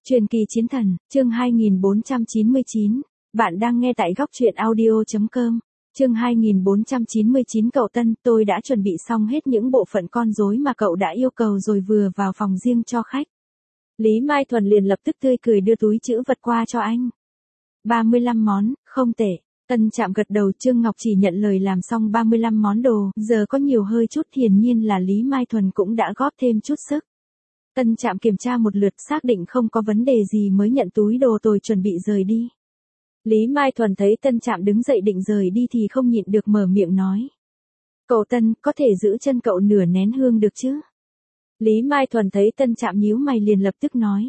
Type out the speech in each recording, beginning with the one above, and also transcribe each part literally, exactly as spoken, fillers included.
Truyền kỳ chiến thần, chương hai nghìn bốn trăm chín mươi chín. Bạn đang nghe tại góc truyện audio chấm com. Chương hai nghìn bốn trăm chín mươi chín. Cậu Tân, tôi đã chuẩn bị xong hết những bộ phận con rối mà cậu đã yêu cầu rồi, vừa vào phòng riêng cho khách. Lý Mai Thuần liền lập tức tươi cười đưa túi trữ vật qua cho anh. ba mươi lăm món, không tệ. Tân Trạm gật đầu. Trương Ngọc chỉ nhận lời làm xong ba mươi lăm món đồ, giờ có nhiều hơi chút, hiển nhiên là Lý Mai Thuần cũng đã góp thêm chút sức. Tân Trạm kiểm tra một lượt, xác định không có vấn đề gì mới nhận túi đồ tôi chuẩn bị rời đi. Lý Mai Thuần thấy Tân Trạm đứng dậy định rời đi thì không nhịn được mở miệng nói. Cậu Tân, có thể giữ chân cậu nửa nén hương được chứ? Lý Mai Thuần thấy Tân Trạm nhíu mày liền lập tức nói.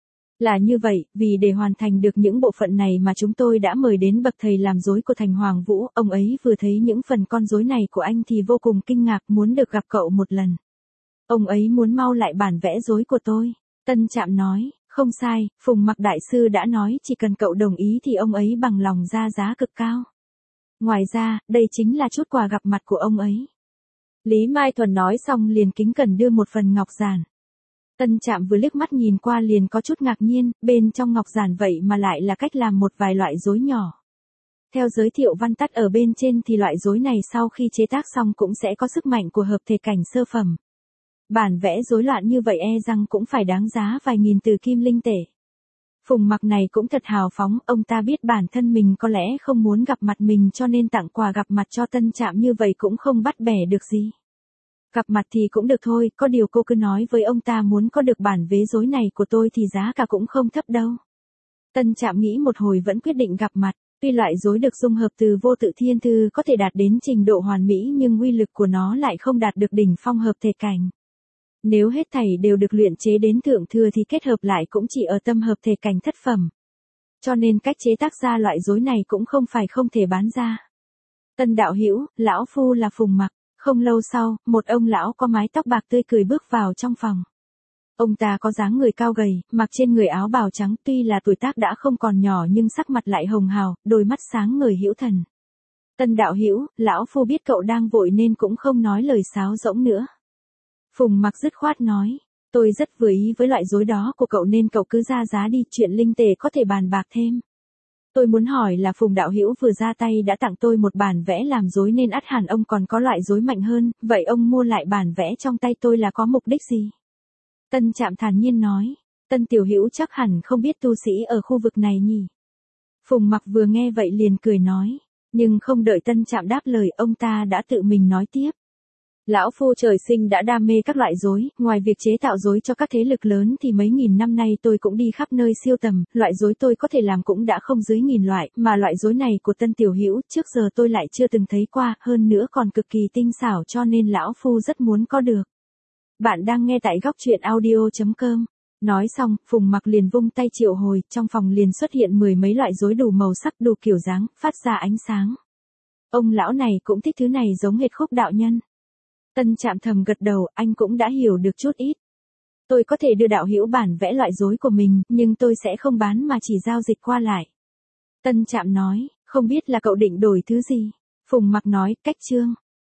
Là như vậy, vì để hoàn thành được những bộ phận này mà chúng tôi đã mời đến bậc thầy làm rối của Thành Hoàng Vũ. Ông ấy vừa thấy những phần con rối này của anh thì vô cùng kinh ngạc, muốn được gặp cậu một lần. Ông ấy muốn mau lại bản vẽ rối của tôi. Tân Trạm nói, không sai, Phùng Mặc Đại Sư đã nói chỉ cần cậu đồng ý thì ông ấy bằng lòng ra giá cực cao. Ngoài ra, đây chính là chút quà gặp mặt của ông ấy. Lý Mai Thuần nói xong liền kính cẩn đưa một phần ngọc giản. Tân Trạm vừa liếc mắt nhìn qua liền có chút ngạc nhiên, bên trong ngọc giản vậy mà lại là cách làm một vài loại rối nhỏ. Theo giới thiệu văn tắt ở bên trên thì loại rối này sau khi chế tác xong cũng sẽ có sức mạnh của hợp thể cảnh sơ phẩm. Bản vẽ rối loạn như vậy e rằng cũng phải đáng giá vài nghìn từ kim linh tệ. Phùng Mặc này cũng thật hào phóng, ông ta biết bản thân mình có lẽ không muốn gặp mặt mình cho nên tặng quà gặp mặt cho Tân Trạm như vậy cũng không bắt bẻ được gì. Gặp mặt thì cũng được thôi, có điều cô cứ nói với ông ta muốn có được bản vế rối này của tôi thì giá cả cũng không thấp đâu. Tân Trạm nghĩ một hồi vẫn quyết định gặp mặt. Tuy loại rối được dung hợp từ vô tự thiên thư có thể đạt đến trình độ hoàn mỹ nhưng uy lực của nó lại không đạt được đỉnh phong hợp thể cảnh. Nếu hết thảy đều được luyện chế đến thượng thừa thì kết hợp lại cũng chỉ ở tâm hợp thể cảnh thất phẩm. Cho nên cách chế tác ra loại rối này cũng không phải không thể bán ra. Tân đạo hữu, lão phu là Phùng Mặc. Không lâu sau, một ông lão có mái tóc bạc tươi cười bước vào trong phòng. Ông ta có dáng người cao gầy, mặc trên người áo bào trắng, tuy là tuổi tác đã không còn nhỏ nhưng sắc mặt lại hồng hào, đôi mắt sáng ngời hữu thần. Tân đạo hữu, lão phu biết cậu đang vội nên cũng không nói lời sáo rỗng nữa. Phùng Mặc dứt khoát nói, tôi rất vừa ý với loại rối đó của cậu nên cậu cứ ra giá đi, chuyện linh tệ có thể bàn bạc thêm. Tôi muốn hỏi là Phùng đạo hữu vừa ra tay đã tặng tôi một bản vẽ làm rối nên ắt hẳn ông còn có loại rối mạnh hơn, vậy ông mua lại bản vẽ trong tay tôi là có mục đích gì? Tân Trạm thản nhiên nói, Tân tiểu hữu chắc hẳn không biết tu sĩ ở khu vực này nhỉ? Phùng Mặc vừa nghe vậy liền cười nói, nhưng không đợi Tân Trạm đáp lời ông ta đã tự mình nói tiếp. Lão phu trời sinh đã đam mê các loại rối, ngoài việc chế tạo rối cho các thế lực lớn thì mấy nghìn năm nay tôi cũng đi khắp nơi siêu tầm, loại rối tôi có thể làm cũng đã không dưới nghìn loại, mà loại rối này của Tân tiểu hữu trước giờ tôi lại chưa từng thấy qua, hơn nữa còn cực kỳ tinh xảo cho nên lão phu rất muốn có được. Bạn đang nghe tại góc truyện audio chấm com. Nói xong, Phùng Mặc liền vung tay triệu hồi, trong phòng liền xuất hiện mười mấy loại rối đủ màu sắc đủ kiểu dáng, phát ra ánh sáng. Ông lão này cũng thích thứ này giống hệt Khúc đạo nhân. Tân Trạm thầm gật đầu, anh cũng đã hiểu được chút ít. Tôi có thể đưa đạo hữu bản vẽ loại rối của mình, nhưng tôi sẽ không bán mà chỉ giao dịch qua lại. Tân Trạm nói, không biết là cậu định đổi thứ gì? Phùng Mặc nói, cách chương.